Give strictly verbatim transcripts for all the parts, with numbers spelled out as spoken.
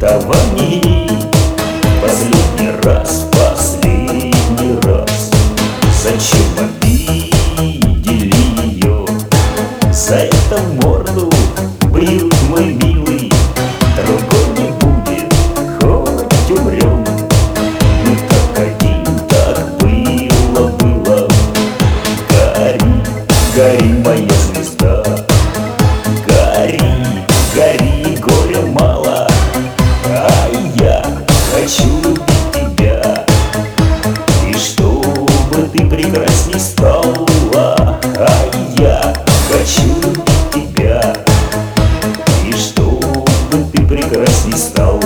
расставании. Последний раз, последний раз. Зачем обидели ее? За это морду бьют, мой милый. Другой не будет, хоть умрем. Мы как один, так было, было. Гори, гори, моя звезда. Гори, гори, горя мало. А я хочу любить тебя. И чтобы ты прекрасней стала. А я хочу любить тебя. И чтобы ты прекрасней стала.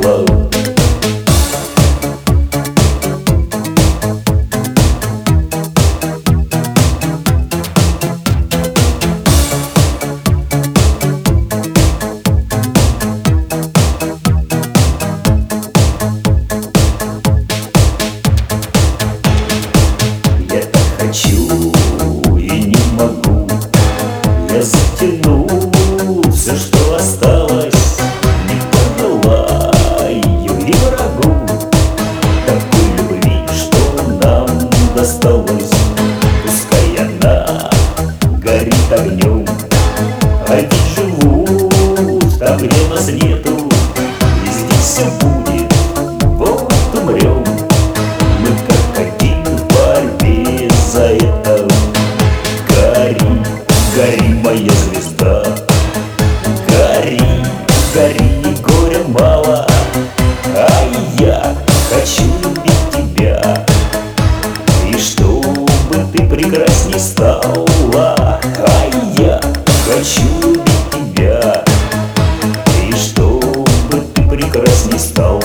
Хочу и не могу. Я затяну все, что осталось. Не пожелаю и врагу такой любви, что нам досталось. Пускай она горит огнем, а ведь живут там, где нас нету. И здесь все будет, вот умрем. Мы как один в борьбе за это. Гори, гори, моя звезда. Гори, гори, горя мало. А я хочу любить тебя. И чтобы ты прекрасней стала. А я хочу любить тебя. И чтобы ты прекрасней стала.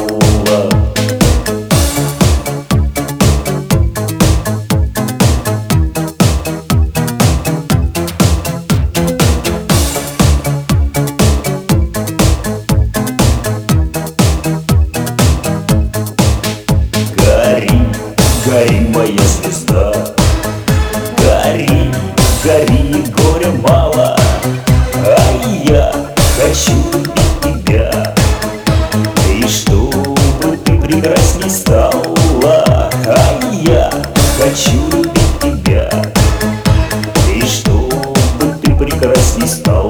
Гори, моя звезда. Гори, гори, горя мало. А я хочу любить тебя. И чтобы ты прекрасней стала. А я хочу любить тебя. И чтобы ты прекрасней стала.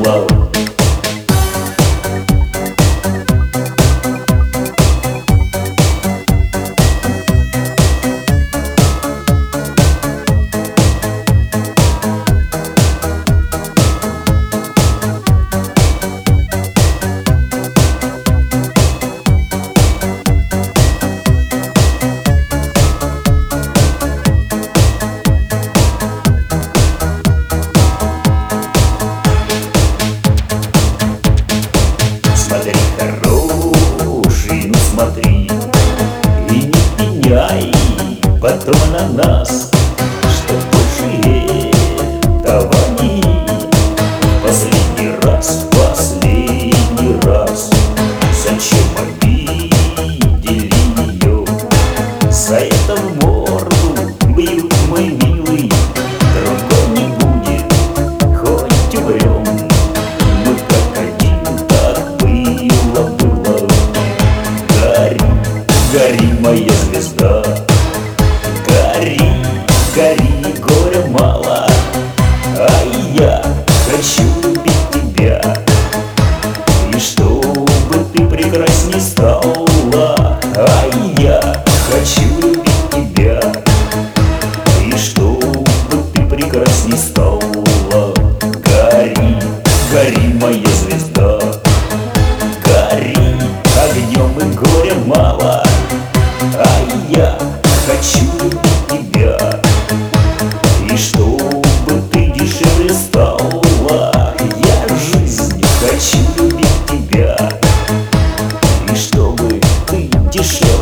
Смотри, хороший, ну смотри, и не пеняй потом на нас, что больше этого не. Последний раз, последний раз. Зачем обидели ее? За это в морду бьют, мой милый. Другой не будет, хоть умрем. Мы как один, так было, было. Гори, гори, моя звезда. Гори, гори, горя мало. А я хочу любить тебя. И чтобы ты прекрасней стала. А я хочу любить тебя. И чтобы ты прекрасней стала. Гори, гори, моя звезда. Гори, огнем и горя мало. А я хочу любить тебя. И чтобы ты дешевле стала. Я жизнь хочу любить тебя. И чтобы ты дешевле